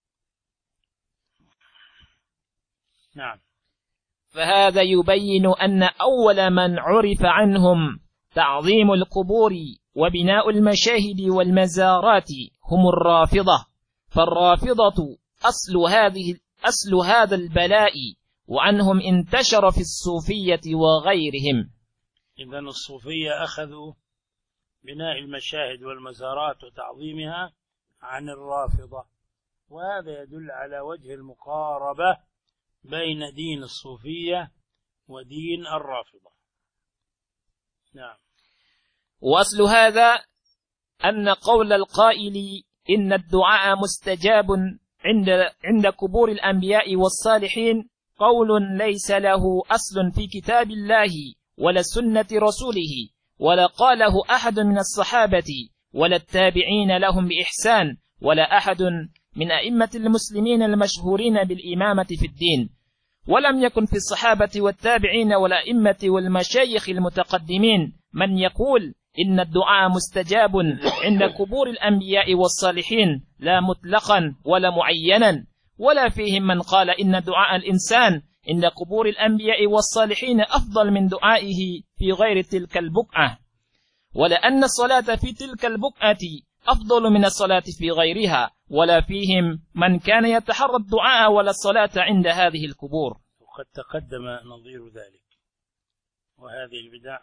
Speaker 1: نعم.
Speaker 2: فهذا يبين أن أول من عرف عنهم تعظيم القبور وبناء المشاهد والمزارات هم الرافضة، فالرافضة أصل هذا البلاء، وعنهم انتشر في الصوفية وغيرهم.
Speaker 1: إذن الصوفية أخذوا بناء المشاهد والمزارات وتعظيمها عن الرافضة، وهذا يدل على وجه المقاربة بين دين الصوفية ودين الرافضة. نعم.
Speaker 2: وأصل هذا أن قول القائل إن الدعاء مستجاب عند قبور الأنبياء والصالحين قول ليس له أصل في كتاب الله ولا سنة رسوله، ولا قاله أحد من الصحابة ولا التابعين لهم بإحسان، ولا أحد من أئمة المسلمين المشهورين بالإمامة في الدين، ولم يكن في الصحابة والتابعين والأئمة والمشايخ المتقدمين من يقول إن الدعاء مستجاب عند قبور الأنبياء والصالحين، لا مطلقا ولا معينا، ولا فيهم من قال إن دعاء الإنسان عند قبور الأنبياء والصالحين أفضل من دعائه في غير تلك البقعة، ولا أن الصلاة في تلك البقعة أفضل من الصلاة في غيرها، ولا فيهم من كان يتحرى الدعاء ولا الصلاة عند هذه القبور.
Speaker 1: وقد تقدم نظير ذلك. وهذه البدع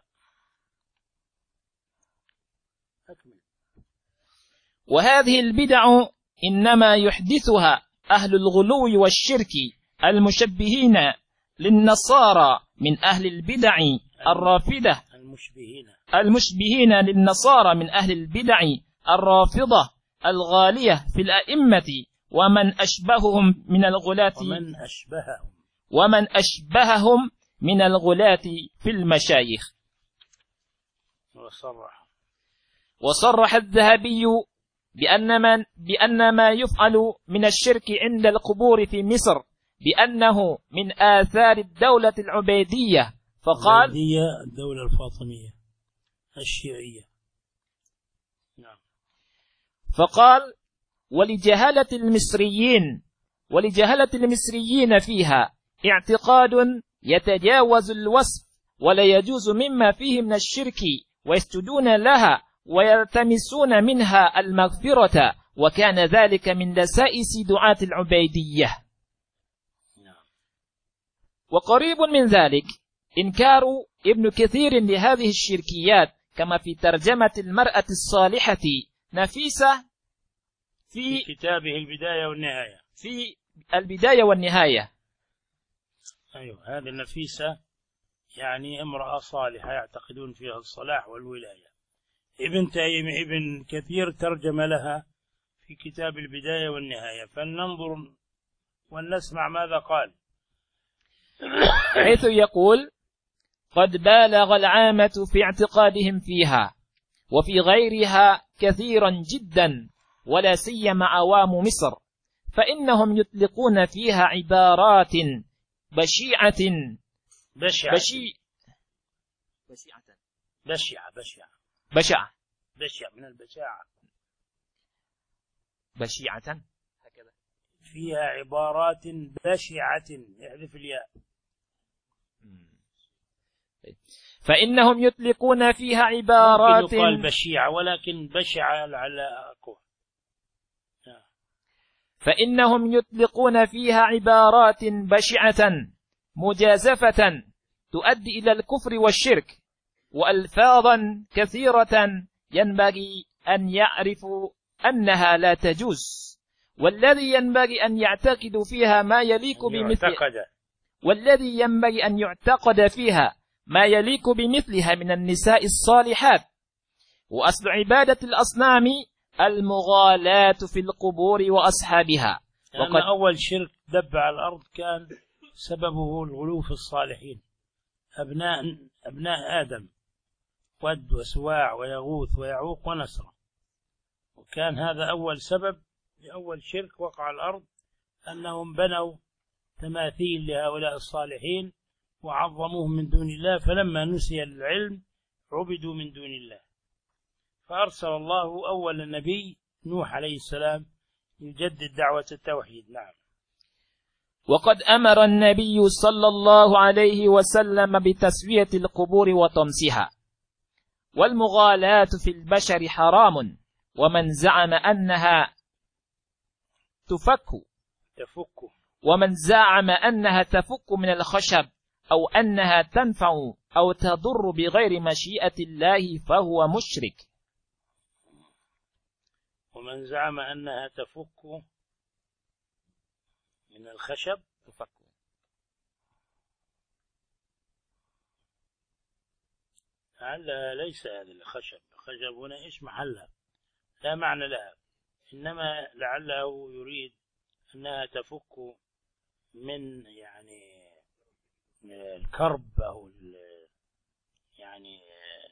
Speaker 2: وهذه البدع إنما يحدثها أهل الغلو والشرك المشبهين للنصارى من أهل البدع الرافضة، المشبهين للنصارى من أهل البدع الرافضة الغالية في الأئمة ومن أشبههم من الغلاة في المشايخ. وصرح الذهبي بأن ما يفعل من الشرك عند القبور في مصر بأنه من آثار الدولة العبيدية، فقال
Speaker 1: الدولة الفاطمية الشيعية. نعم.
Speaker 2: فقال ولجهالة المصريين فيها اعتقاد يتجاوز الوصف ولا يجوز مما فيه من الشرك ويسجدون لها ويلتمسون منها المغفرة، وكان ذلك من دسائس دعاة العبيدية. وقريب من ذلك إنكار ابن كثير لهذه الشركيات، كما في ترجمة المرأة الصالحة نفيسة
Speaker 1: في كتابه البداية والنهاية.
Speaker 2: في البداية والنهاية.
Speaker 1: أيوة، هذه النفيسة يعني امرأة صالحة يعتقدون فيها الصلاح والولاية. ابن كثير ترجم لها في كتاب البداية والنهاية، فلننظر ونسمع ماذا قال.
Speaker 2: حيث يقول: قد بالغ العامة في اعتقادهم فيها وفي غيرها كثيرا جدا، ولا سيما عوام مصر، فإنهم يطلقون فيها عبارات بشعة
Speaker 1: من البشاعة،
Speaker 2: بشعة هكذا،
Speaker 1: فيها عبارات بشعة، يحذف الياء.
Speaker 2: فإنهم يطلقون فيها عبارات،
Speaker 1: يقال بشيعة ولكن بشعة على أقوى.
Speaker 2: فإنهم يطلقون فيها عبارات بشعة مجازفة تؤدي إلى الكفر والشرك، وألفاظا كثيرة ينبغي أن يعرفوا أنها لا تجوز، والذي ينبغي أن يعتقد فيها ما يليق بمثلها من النساء الصالحات. وأصل عبادة الأصنام المغالاة في القبور وأصحابها.
Speaker 1: وقد أول شرك دب على الأرض كان سببه الغلو في الصالحين، أبناء آدم، ود وسواع ويغوث ويعوق ونسر، وكان هذا أول سبب لأول شرك وقع على الأرض، أنهم بنوا تماثيل لهؤلاء الصالحين وعظموهم من دون الله، فلما نسي العلم عبدوا من دون الله، فأرسل الله أول النبي نوح عليه السلام يجدد دعوة التوحيد. نعم.
Speaker 2: وقد أمر النبي صلى الله عليه وسلم بتسوية القبور وطمسها، والمغالاة في البشر حرام، ومن زعم أنها تفك من الخشب أو أنها تنفع أو تضر بغير مشيئة الله فهو مشرك.
Speaker 1: ومن زعم أنها تفك من الخشب ليس هذا الخشب، الخشب هنا إيش محلها، لا معنى لها، إنما لعله يريد أنها تفك من يعني الكرب أو يعني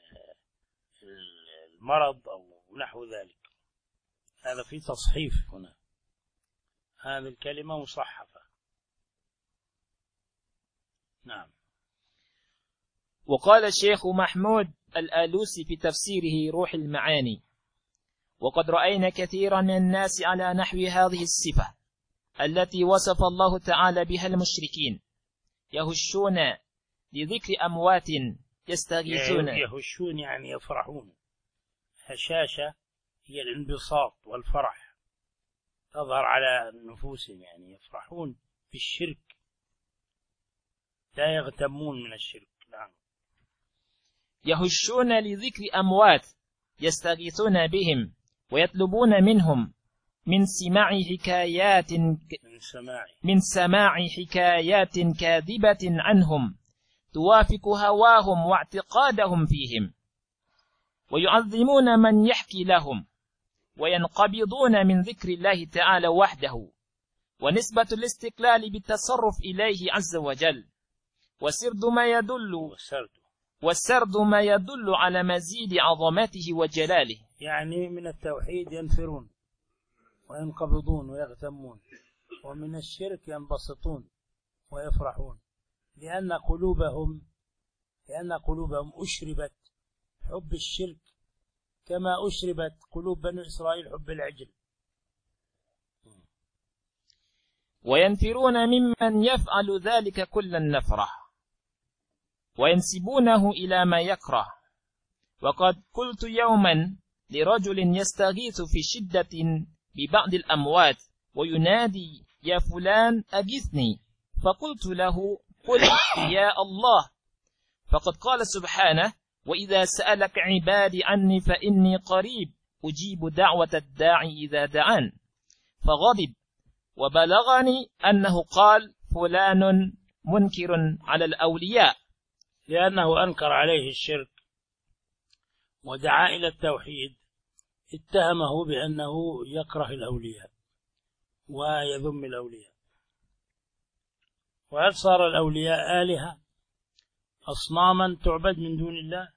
Speaker 1: المرض أو نحو ذلك. هذا في تصحيف هنا، هذه الكلمة مصحفة. نعم.
Speaker 2: وقال الشيخ محمود الآلوسي في تفسيره روح المعاني: وقد رأينا كثيرا من الناس على نحو هذه الصفة التي وصف الله تعالى بها المشركين، يهشون لذكر أموات يستغيثون.
Speaker 1: يهشون يعني يفرحون، هشاشة هي الانبساط والفرح، تظهر على نفوسهم، يعني يفرحون بالشرك، لا يغتمون من الشرك. نعم.
Speaker 2: يهشون لذكر أموات يستغيثون بهم ويطلبون منهم من سماع حكايات كاذبة عنهم توافق هواهم واعتقادهم فيهم، ويعظمون من يحكي لهم، وينقبضون من ذكر الله تعالى وحده، ونسبة الاستقلال بالتصرف إليه عز وجل، والسرد ما يدل على مزيد عظمته وجلاله.
Speaker 1: يعني من التوحيد ينفرون وينقبضون ويغتمون، ومن الشرك ينبسطون ويفرحون، لأن قلوبهم أشربت حب الشرك كما أشربت قلوب بني إسرائيل حب العجل.
Speaker 2: وينفرون ممن يفعل ذلك كل النفرة وينسبونه إلى ما يكره. وقد قلت يوما لرجل يستغيث في شدة ببعض الأموات وينادي يا فلان أغثني، فقلت له قل يا الله، فقد قال سبحانه وإذا سألك عبادي عني فإني قريب أجيب دعوة الداعي إذا دعان. فغضب، وبلغني أنه قال فلان منكر على الأولياء،
Speaker 1: لأنه أنكر عليه الشرك ودعا إلى التوحيد، اتهمه بأنه يكره الأولياء ويذم الأولياء. وهل صار الأولياء آلهة أصناما تعبد من دون الله؟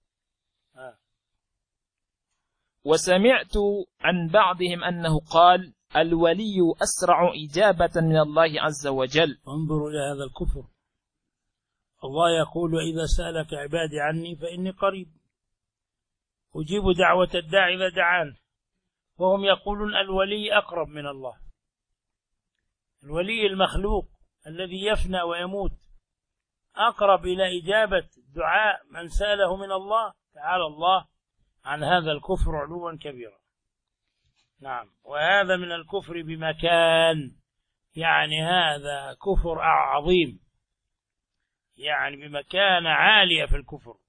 Speaker 2: وسمعت عن بعضهم أنه قال الولي أسرع إجابة من الله عز وجل.
Speaker 1: انظروا إلى هذا الكفر. الله يقول وإذا سألك عبادي عني فإني قريب أجيب دعوة الداعي إذا دعان، وهم يقولون الولي أقرب من الله. الولي المخلوق الذي يفنى ويموت أقرب إلى إجابة دعاء من سأله من الله. تعالى الله عن هذا الكفر علوا كبيرا. نعم، وهذا من الكفر بمكان، يعني هذا كفر عظيم، يعني بمكان عالية في الكفر.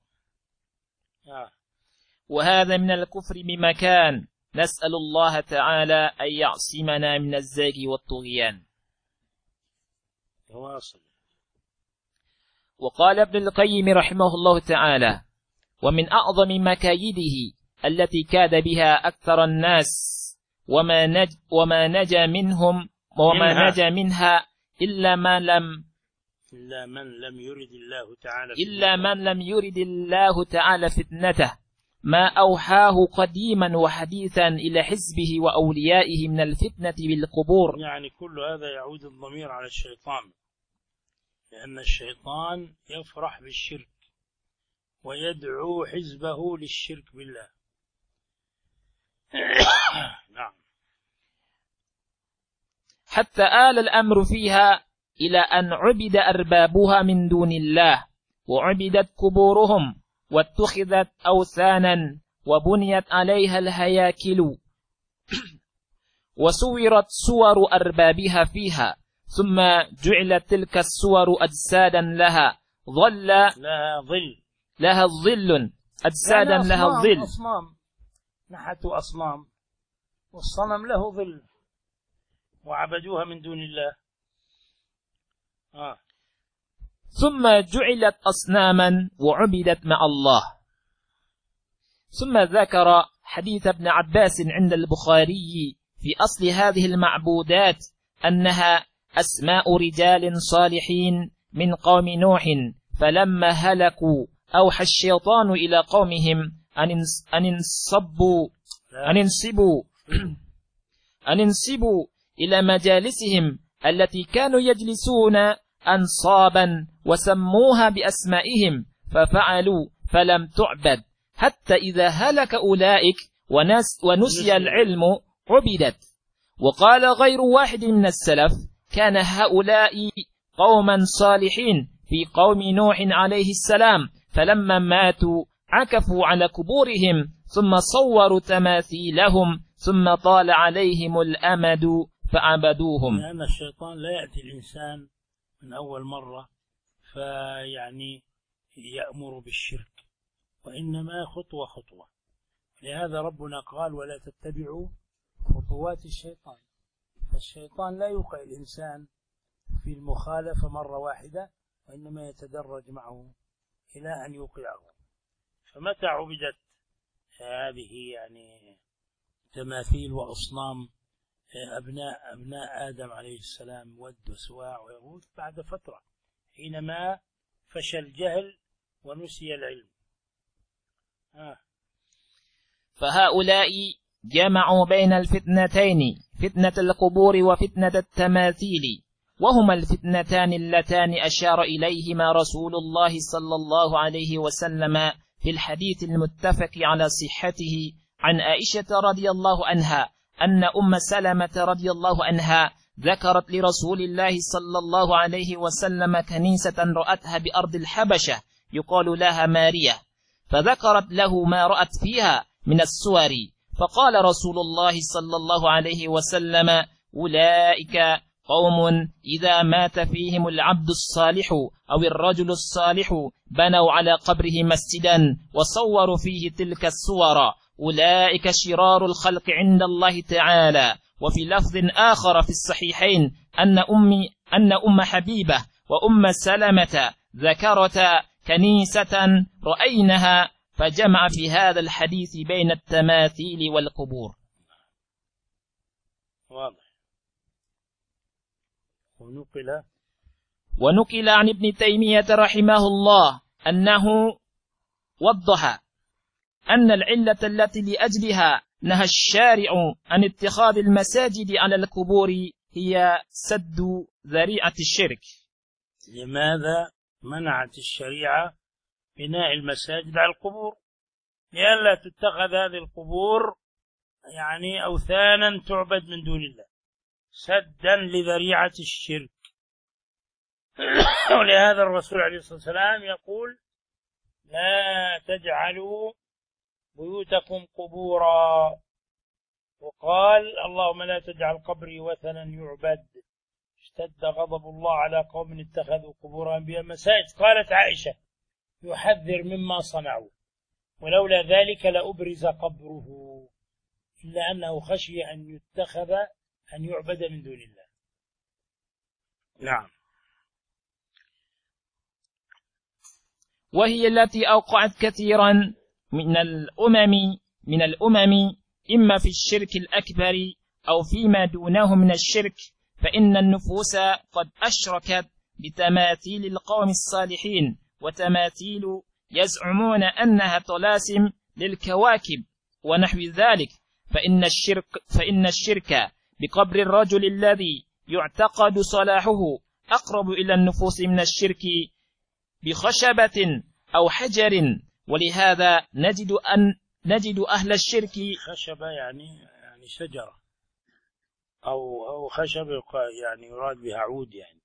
Speaker 2: وهذا من الكفر بمكان، نسأل الله تعالى أن يعصمنا من الزيغ والطغيان.
Speaker 1: واصل.
Speaker 2: وقال ابن القيم رحمه الله تعالى ومن أعظم مكايده التي كاد بها أكثر الناس وما نجا منها إلا من لم يرد الله تعالى فتنته، ما أوحاه قديما وحديثا إلى حزبه وأوليائه من الفتنة بالقبور.
Speaker 1: يعني كل هذا يعود الضمير على الشيطان، لأن الشيطان يفرح بالشرك ويدعو حزبه للشرك بالله. نعم.
Speaker 2: حتى آل الأمر فيها إلى أن عبد أربابها من دون الله، وعبدت قبورهم، واتخذت أوثانا، وبنيت عليها الهياكل، وصورت صور أربابها فيها، ثم جعلت تلك الصور أجسادا لها الظل أجسادا لها الظل.
Speaker 1: أصنام، نحتوا أصنام والصنم له ظل وعبدوها من دون الله.
Speaker 2: ثم جعلت أصناما وعبدت مع الله. ثم ذكر حديث ابن عباس عند البخاري في أصل هذه المعبودات أنها أسماء رجال صالحين من قوم نوح، فلما هلكوا أوحى الشيطان إلى قومهم أن انصبوا إلى مجالسهم التي كانوا يجلسون أنصابا وسموها بأسمائهم، ففعلوا فلم تعبد، حتى إذا هلك أولئك ونسي العلم عبدت. وقال غير واحد من السلف كان هؤلاء قوما صالحين في قوم نوح عليه السلام، فلما ماتوا عكفوا على قبورهم ثم صوروا تماثيلهم، ثم طال عليهم الأمد فعبدوهم.
Speaker 1: لأن الشيطان لا يأتي الإنسان من أول مرة فيعني يأمر بالشرك، وإنما خطوة خطوة. لهذا ربنا قال ولا تتبعوا خطوات الشيطان، فالشيطان لا يوقع الإنسان في المخالفة مرة واحدة، وإنما يتدرج معه إلى أن يوقعه. فمتى عبدت هذه يعني تماثيل وأصنام أبناء آدم عليه السلام، ود وسواع ويغوث، بعد فترة حينما فشى الجهل ونسي العلم.
Speaker 2: فهؤلاء جمعوا بين الفتنتين، فتنة القبور وفتنة التماثيل، وهما الفتنتان اللتان أشار إليهما رسول الله صلى الله عليه وسلم في الحديث المتفق على صحته عن عائشة رضي الله عنها أن أم سلمة رضي الله عنها ذكرت لرسول الله صلى الله عليه وسلم كنيسة رأتها بأرض الحبشة يقال لها ماريا، فذكرت له ما رأت فيها من السور، فقال رسول الله صلى الله عليه وسلم: أولئك قوم إذا مات فيهم العبد الصالح أو الرجل الصالح بنوا على قبره مسجدا وصوروا فيه تلك الصور، أولئك شرار الخلق عند الله تعالى. وفي لفظ آخر في الصحيحين أن أم حبيبة وأم سلمة ذكرتا كنيسة رأينها، فجمع في هذا الحديث بين التماثيل والقبور.
Speaker 1: واضح.
Speaker 2: ونقل عن ابن تيمية رحمه الله أنه وضح أن العلة التي لأجلها نهى الشارع عن اتخاذ المساجد على القبور هي سد ذريعة الشرك.
Speaker 1: لماذا منعت الشريعة بناء المساجد على القبور؟ لئلا تتخذ هذه القبور يعني أوثانا تعبد من دون الله، سدا لذريعة الشرك. ولهذا الرسول عليه الصلاة والسلام يقول: لا تجعلوا بيوتكم قبورا، وقال: اللهم لا تجعل قبري وثنا يعبد، اشتد غضب الله على قوم اتخذوا قبور أنبياء مساجد. قالت عائشة: يحذر مما صنعوا، ولولا ذلك لأبرز قبره، إلا أنه خشي أن يتخذ أن يعبد من دون الله. نعم.
Speaker 2: وهي التي أوقعت كثيرا من الأمم إما في الشرك الأكبر أو فيما دونه من الشرك، فإن النفوس قد أشركت بتماثيل القوم الصالحين، وتماثيل يزعمون أنها طلاسم للكواكب ونحو ذلك، فإن الشرك بقبر الرجل الذي يعتقد صلاحه أقرب إلى النفوس من الشرك بخشبة أو حجر. ولهذا نجد أهل الشرك
Speaker 1: خشبة يعني شجرة، أو خشب يعني يراد بها عود يعني.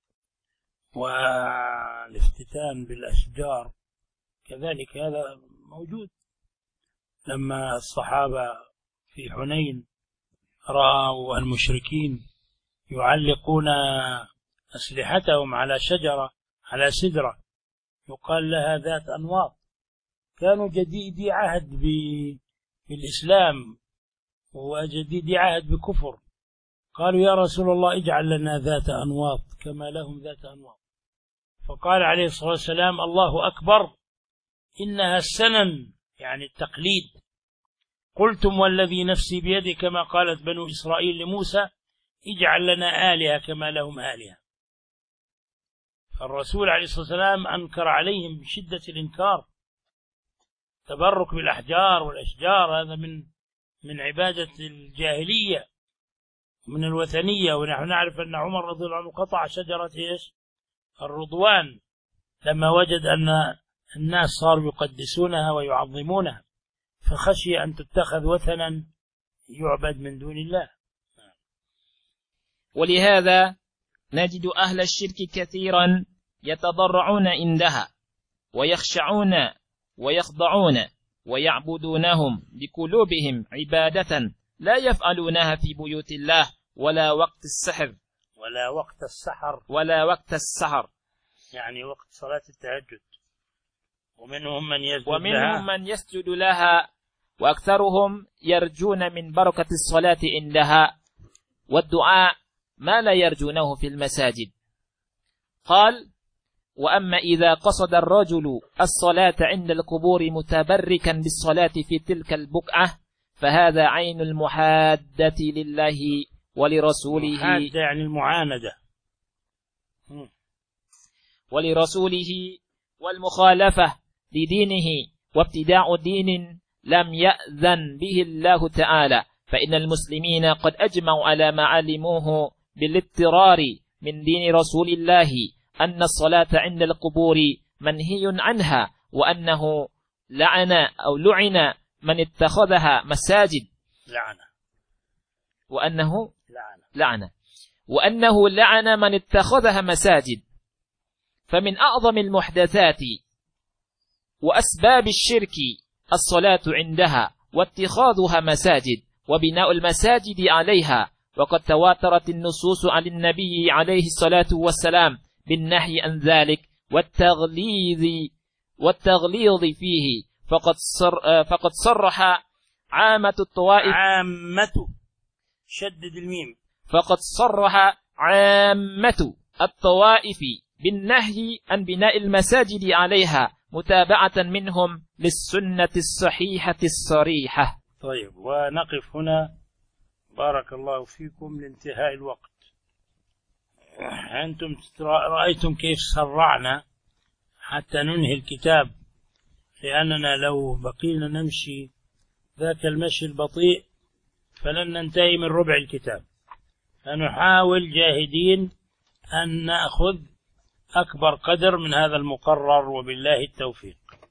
Speaker 1: والافتتان بالأشجار كذلك هذا موجود. لما الصحابة في حنين رأوا المشركين يعلقون أسلحتهم على شجرة، على سدرة يقال لها ذات أنواط، كانوا جديدي عهد بالإسلام وجديدي عهد بكفر، قالوا: يا رسول الله اجعل لنا ذات أنواط كما لهم ذات أنواط. فقال عليه الصلاة والسلام: الله أكبر، إنها السنن، يعني التقليد. قلتم والذي نفسي بيده، كما قالت بنو إسرائيل لموسى: اجعل لنا آلهة كما لهم آلهة. فالرسول عليه الصلاة والسلام أنكر عليهم بشدة الإنكار. تبرك بالأحجار والأشجار هذا من عبادة الجاهلية، من الوثنية. ونحن نعرف أن عمر رضي الله عنه قطع شجرة الرضوان لما وجد أن الناس صاروا يقدسونها ويعظمونها، فخشي أن تتخذ وثنا يعبد من دون الله.
Speaker 2: ولهذا نجد أهل الشرك كثيرا يتضرعون عندها ويخشعون ويخضعون ويعبدونهم بقلوبهم عبادة لا يفعلونها في بيوت الله ولا وقت السحر ولا وقت السحر يعني
Speaker 1: وقت صلاة التهجد. ومنهم من
Speaker 2: يسجد لها وأكثرهم يرجون من بركة الصلاة عندها والدعاء ما لا يرجونه في المساجد. قال: وأما إذا قصد الرجل الصلاة عند القبور متبركا بالصلاة في تلك البقعة فهذا عين المحادة لله ولرسوله،
Speaker 1: محادة يعني المعاندة،
Speaker 2: ولرسوله والمخالفة لدينه وابتداع دين لم يأذن به الله تعالى، فإن المسلمين قد أجمعوا على ما علموه بالاضطرار من دين رسول الله أن الصلاة عند القبور منهي عنها، وأنه لعن من اتخذها مساجد، وأنه لعن من اتخذها مساجد. فمن أعظم المحدثات وأسباب الشرك الصلاة عندها واتخاذها مساجد وبناء المساجد عليها، وقد تواترت النصوص عن النبي عليه الصلاة والسلام بالنهي عن ذلك والتغليظ فيه، فقد صرح عامة الطوائف
Speaker 1: شدد الميم،
Speaker 2: فقد صرح عامة الطوائف بالنهي عن بناء المساجد عليها متابعة منهم للسنة الصحيحة الصريحة.
Speaker 1: طيب، ونقف هنا بارك الله فيكم لانتهاء الوقت. أنتم رأيتم كيف سرعنا حتى ننهي الكتاب، لأننا لو بقينا نمشي ذاك المشي البطيء فلن ننتهي من ربع الكتاب، فنحاول جاهدين أن نأخذ أكبر قدر من هذا المقرر، وبالله التوفيق.